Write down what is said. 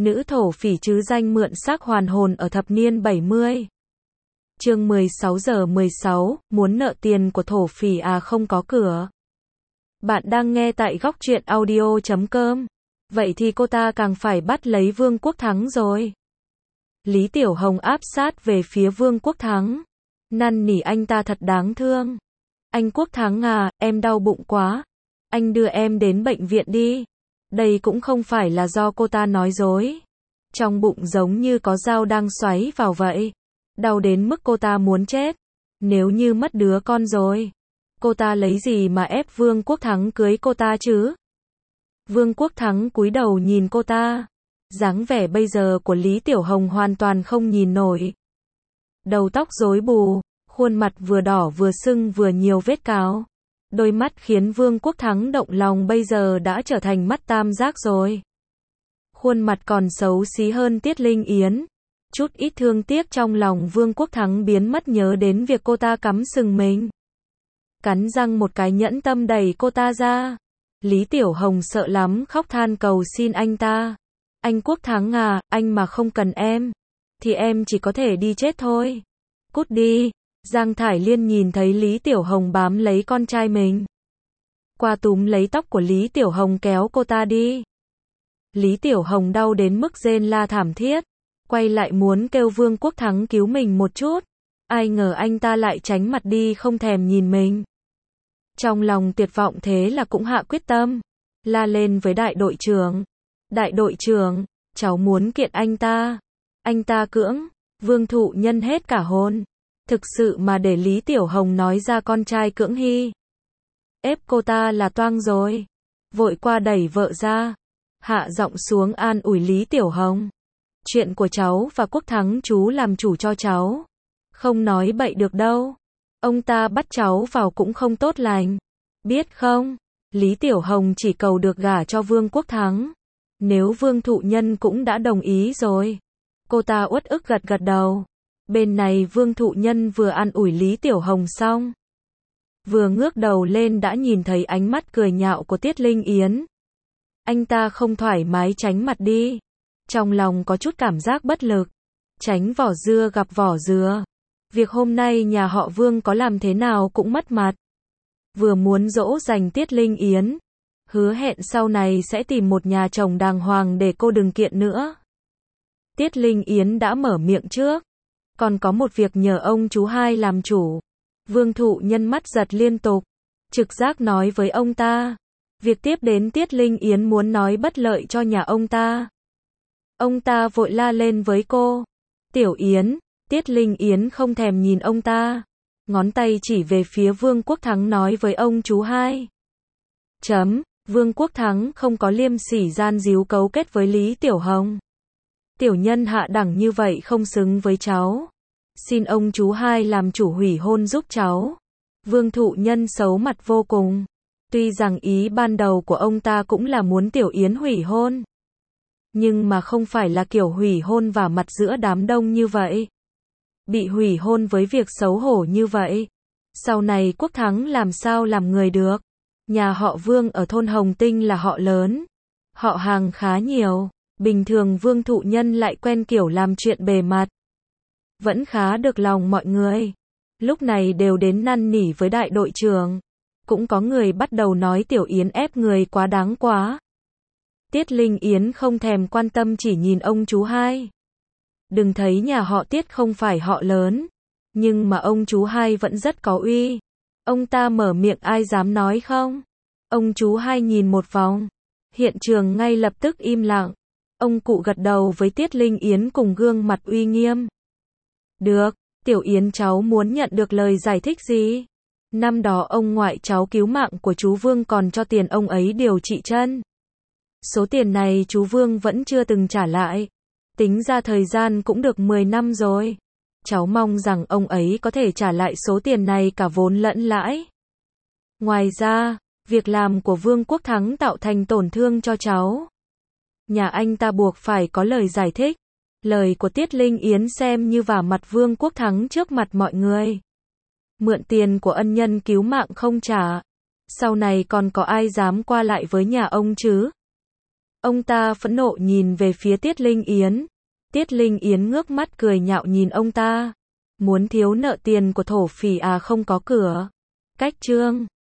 Nữ thổ phỉ chứ danh mượn xác hoàn hồn ở thập niên 70. Chương 16 giờ 16, muốn nợ tiền của thổ phỉ à không có cửa. Bạn đang nghe tại góc truyện audio.com. Vậy thì cô ta càng phải bắt lấy Vương Quốc Thắng rồi. Lý Tiểu Hồng áp sát về phía Vương Quốc Thắng. Năn nỉ anh ta thật đáng thương. Anh Quốc Thắng à, em đau bụng quá. Anh đưa em đến bệnh viện đi. Đây cũng không phải là do cô ta nói dối. Trong bụng giống như có dao đang xoáy vào vậy. Đau đến mức cô ta muốn chết. Nếu như mất đứa con rồi, cô ta lấy gì mà ép Vương Quốc Thắng cưới cô ta chứ? Vương Quốc Thắng cúi đầu nhìn cô ta. Dáng vẻ bây giờ của Lý Tiểu Hồng hoàn toàn không nhìn nổi. Đầu tóc rối bù, khuôn mặt vừa đỏ vừa sưng vừa nhiều vết cào. Đôi mắt khiến Vương Quốc Thắng động lòng bây giờ đã trở thành mắt tam giác rồi. Khuôn mặt còn xấu xí hơn Tiết Linh Yến. Chút ít thương tiếc trong lòng Vương Quốc Thắng biến mất nhớ đến việc cô ta cắm sừng mình. Cắn răng một cái nhẫn tâm đẩy cô ta ra. Lý Tiểu Hồng sợ lắm khóc than cầu xin anh ta. Anh Quốc Thắng à, anh mà không cần em, thì em chỉ có thể đi chết thôi. Cút đi. Giang Thải Liên nhìn thấy Lý Tiểu Hồng bám lấy con trai mình. Qua túm lấy tóc của Lý Tiểu Hồng kéo cô ta đi. Lý Tiểu Hồng đau đến mức rên la thảm thiết. Quay lại muốn kêu Vương Quốc Thắng cứu mình một chút. Ai ngờ anh ta lại tránh mặt đi không thèm nhìn mình. Trong lòng tuyệt vọng thế là cũng hạ quyết tâm. La lên với đại đội trưởng. Đại đội trưởng, cháu muốn kiện anh ta. Anh ta cưỡng. Vương Thụ Nhân hết cả hồn. Thực sự mà để Lý Tiểu Hồng nói ra con trai cưỡng hy. Ép cô ta là toang rồi. Vội qua đẩy vợ ra. Hạ giọng xuống an ủi Lý Tiểu Hồng. Chuyện của cháu và Quốc Thắng chú làm chủ cho cháu. Không nói bậy được đâu. Ông ta bắt cháu vào cũng không tốt lành. Biết không? Lý Tiểu Hồng chỉ cầu được gả cho Vương Quốc Thắng. Nếu Vương Thụ Nhân cũng đã đồng ý rồi. Cô ta uất ức gật gật đầu. Bên này Vương Thụ Nhân vừa an ủi Lý Tiểu Hồng xong. Vừa ngước đầu lên đã nhìn thấy ánh mắt cười nhạo của Tiết Linh Yến. Anh ta không thoải mái tránh mặt đi. Trong lòng có chút cảm giác bất lực. Tránh vỏ dưa gặp vỏ dừa. Việc hôm nay nhà họ Vương có làm thế nào cũng mất mặt. Vừa muốn dỗ dành Tiết Linh Yến. Hứa hẹn sau này sẽ tìm một nhà chồng đàng hoàng để cô đừng kiện nữa. Tiết Linh Yến đã mở miệng trước. Còn có một việc nhờ ông chú hai làm chủ. Vương Thụ Nhân mắt giật liên tục. Trực giác nói với ông ta. Việc tiếp đến Tiết Linh Yến muốn nói bất lợi cho nhà ông ta. Ông ta vội la lên với cô. Tiểu Yến. Tiết Linh Yến không thèm nhìn ông ta. Ngón tay chỉ về phía Vương Quốc Thắng nói với ông chú hai. Vương Quốc Thắng không có liêm sỉ gian díu cấu kết với Lý Tiểu Hồng. Tiểu nhân hạ đẳng như vậy không xứng với cháu. Xin ông chú hai làm chủ hủy hôn giúp cháu. Vương Thụ Nhân xấu mặt vô cùng. Tuy rằng ý ban đầu của ông ta cũng là muốn Tiểu Yến hủy hôn. Nhưng mà không phải là kiểu hủy hôn vả mặt giữa đám đông như vậy. Bị hủy hôn với việc xấu hổ như vậy. Sau này Quốc Thắng làm sao làm người được. Nhà họ Vương ở thôn Hồng Tinh là họ lớn. Họ hàng khá nhiều. Bình thường Vương Thụ Nhân lại quen kiểu làm chuyện bề mặt. Vẫn khá được lòng mọi người. Lúc này đều đến năn nỉ với đại đội trưởng. Cũng có người bắt đầu nói Tiểu Yến ép người quá đáng quá. Tiết Linh Yến không thèm quan tâm chỉ nhìn ông chú hai. Đừng thấy nhà họ Tiết không phải họ lớn. Nhưng mà ông chú hai vẫn rất có uy. Ông ta mở miệng ai dám nói không? Ông chú hai nhìn một vòng. Hiện trường ngay lập tức im lặng. Ông cụ gật đầu với Tiết Linh Yến cùng gương mặt uy nghiêm. Được, Tiểu Yến cháu muốn nhận được lời giải thích gì? Năm đó ông ngoại cháu cứu mạng của chú Vương còn cho tiền ông ấy điều trị chân. Số tiền này chú Vương vẫn chưa từng trả lại. Tính ra thời gian cũng được 10 năm rồi. Cháu mong rằng ông ấy có thể trả lại số tiền này cả vốn lẫn lãi. Ngoài ra, việc làm của Vương Quốc Thắng tạo thành tổn thương cho cháu. Nhà anh ta buộc phải có lời giải thích. Lời của Tiết Linh Yến xem như vả mặt Vương Quốc Thắng trước mặt mọi người. Mượn tiền của ân nhân cứu mạng không trả. Sau này còn có ai dám qua lại với nhà ông chứ? Ông ta phẫn nộ nhìn về phía Tiết Linh Yến. Tiết Linh Yến ngước mắt cười nhạo nhìn ông ta. Muốn thiếu nợ tiền của thổ phỉ à, không có cửa. Cách chương